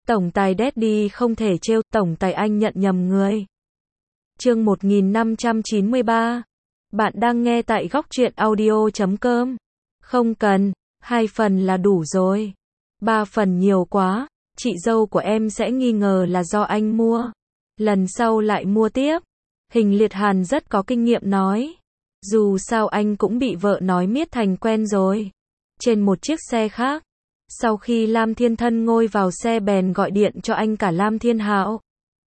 Tổng tài Daddy không thể trêu, tổng tài anh nhận nhầm người. Chương 1593. Bạn đang nghe tại góc truyện audio.com. Không cần, 2 phần là đủ rồi. 3 phần nhiều quá, chị dâu của em sẽ nghi ngờ là do anh mua. Lần sau lại mua tiếp. Hình Liệt Hàn rất có kinh nghiệm nói. Dù sao anh cũng bị vợ nói miết thành quen rồi. Trên một chiếc xe khác, sau khi Lam Thiên Thân ngồi vào xe bèn gọi điện cho anh cả Lam Thiên Hạo.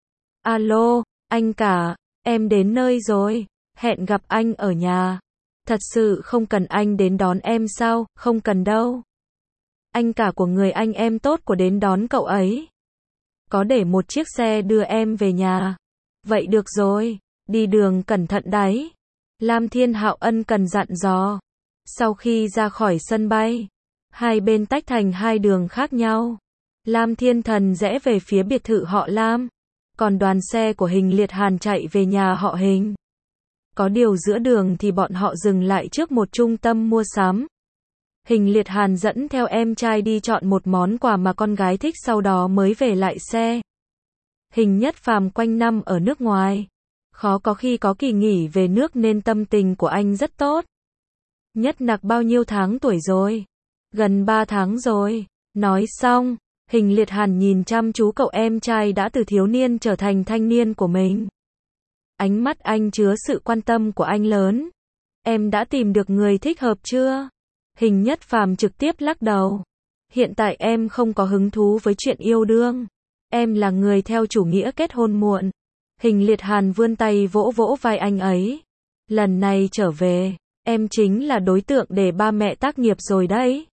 Alo, anh cả, em đến nơi rồi, hẹn gặp anh ở nhà. Thật sự không cần anh đến đón em sao? Không cần đâu. Anh cả của người anh em tốt của đến đón cậu ấy. Có để một chiếc xe đưa em về nhà. Vậy được rồi, đi đường cẩn thận đấy. Lam Thiên Hạo ân cần dặn dò. Sau khi ra khỏi sân bay, hai bên tách thành hai đường khác nhau. Lam Thiên Thần rẽ về phía biệt thự họ Lam, còn đoàn xe của Hình Liệt Hàn chạy về nhà họ Hình. Có điều giữa đường thì bọn họ dừng lại trước một trung tâm mua sắm. Hình Liệt Hàn dẫn theo em trai đi chọn một món quà mà con gái thích, sau đó mới về lại xe. Hình Nhất Phàm quanh năm ở nước ngoài, khó có khi có kỳ nghỉ về nước nên tâm tình của anh rất tốt. Nhất Nặc bao nhiêu tháng tuổi rồi? Gần 3 tháng rồi. Nói xong, Hình Liệt Hàn nhìn chăm chú cậu em trai đã từ thiếu niên trở thành thanh niên của mình. Ánh mắt anh chứa sự quan tâm của anh lớn. Em đã tìm được người thích hợp chưa? Hình Nhất Phàm trực tiếp lắc đầu. Hiện tại em không có hứng thú với chuyện yêu đương. Em là người theo chủ nghĩa kết hôn muộn. Hình Liệt Hàn vươn tay vỗ vỗ vai anh ấy. Lần này trở về, em chính là đối tượng để ba mẹ tác nghiệp rồi đấy.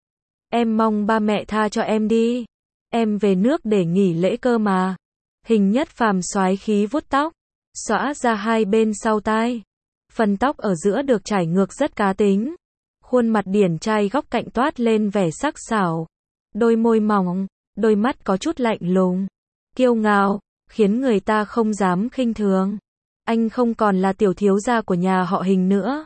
Em mong ba mẹ tha cho em đi. Em về nước để nghỉ lễ cơ mà. Hình Nhất Phàm soái khí vuốt tóc, xõa ra hai bên sau tai. Phần tóc ở giữa được trải ngược rất cá tính. Khuôn mặt điển trai góc cạnh toát lên vẻ sắc sảo. Đôi môi mỏng, đôi mắt có chút lạnh lùng, kiêu ngạo, khiến người ta không dám khinh thường. Anh không còn là tiểu thiếu gia của nhà họ Hình nữa.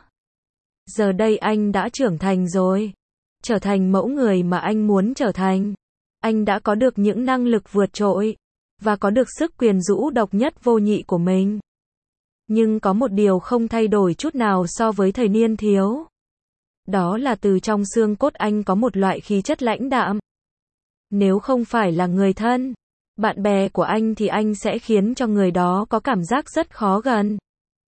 Giờ đây anh đã trưởng thành rồi. Trở thành mẫu người mà anh muốn trở thành. Anh đã có được những năng lực vượt trội, và có được sức quyến rũ độc nhất vô nhị của mình. Nhưng có một điều không thay đổi chút nào so với thời niên thiếu. Đó là từ trong xương cốt anh có một loại khí chất lãnh đạm. Nếu không phải là người thân, bạn bè của anh thì anh sẽ khiến cho người đó có cảm giác rất khó gần.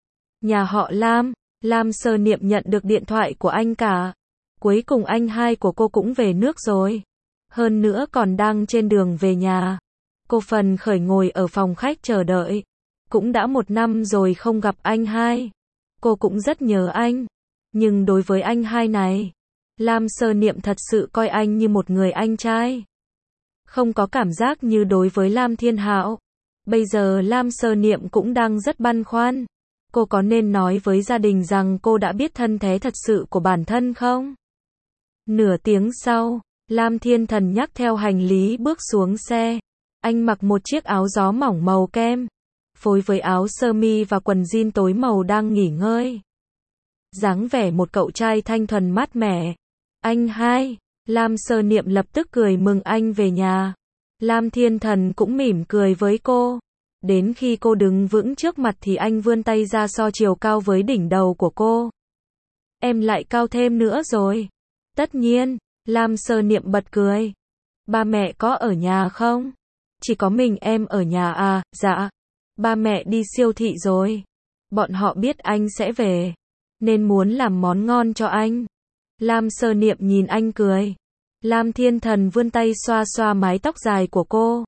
Nhà họ Lam, Lam Sơ Niệm nhận được điện thoại của anh cả. Cuối cùng anh hai của cô cũng về nước rồi. Hơn nữa còn đang trên đường về nhà. Cô phần khởi ngồi ở phòng khách chờ đợi. Cũng đã 1 năm rồi không gặp anh hai. Cô cũng rất nhớ anh. Nhưng đối với anh hai này, Lam Sơ Niệm thật sự coi anh như một người anh trai. Không có cảm giác như đối với Lam Thiên Hạo. Bây giờ Lam Sơ Niệm cũng đang rất băn khoăn. Cô có nên nói với gia đình rằng cô đã biết thân thế thật sự của bản thân không? Nửa tiếng sau, Lam Thiên Thần nhắc theo hành lý bước xuống xe. Anh mặc một chiếc áo gió mỏng màu kem, phối với áo sơ mi và quần jean tối màu đang nghỉ ngơi. Dáng vẻ một cậu trai thanh thuần mát mẻ. Anh hai, Lam Sơ Niệm lập tức cười mừng anh về nhà. Lam Thiên Thần cũng mỉm cười với cô. Đến khi cô đứng vững trước mặt thì anh vươn tay ra so chiều cao với đỉnh đầu của cô. Em lại cao thêm nữa rồi. Tất nhiên, Lam Sơ Niệm bật cười. Ba mẹ có ở nhà không? Chỉ có mình em ở nhà à? Dạ. Ba mẹ đi siêu thị rồi. Bọn họ biết anh sẽ về, nên muốn làm món ngon cho anh. Lam Sơ Niệm nhìn anh cười. Lam Thiên Thần vươn tay xoa xoa mái tóc dài của cô.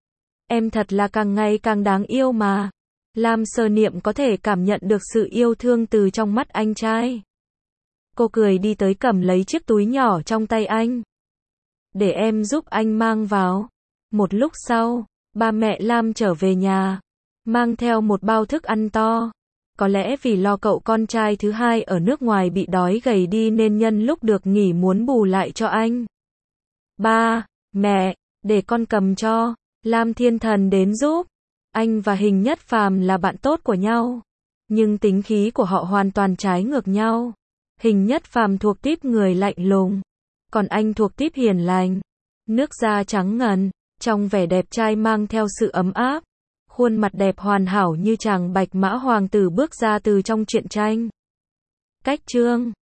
Em thật là càng ngày càng đáng yêu mà. Lam Sơ Niệm có thể cảm nhận được sự yêu thương từ trong mắt anh trai. Cô cười đi tới cầm lấy chiếc túi nhỏ trong tay anh. Để em giúp anh mang vào. Một lúc sau, ba mẹ Lam trở về nhà, mang theo một bao thức ăn to. Có lẽ vì lo cậu con trai thứ hai ở nước ngoài bị đói gầy đi nên nhân lúc được nghỉ muốn bù lại cho anh. Ba, mẹ, để con cầm cho. Lam Thiên Thần đến giúp. Anh và Hình Nhất Phàm là bạn tốt của nhau, nhưng tính khí của họ hoàn toàn trái ngược nhau. Hình Nhất Phàm thuộc típ người lạnh lùng, còn anh thuộc típ hiền lành. Nước da trắng ngần, Trong vẻ đẹp trai mang theo sự ấm áp, khuôn mặt đẹp hoàn hảo như chàng bạch mã hoàng tử bước ra từ trong truyện tranh. Cách chương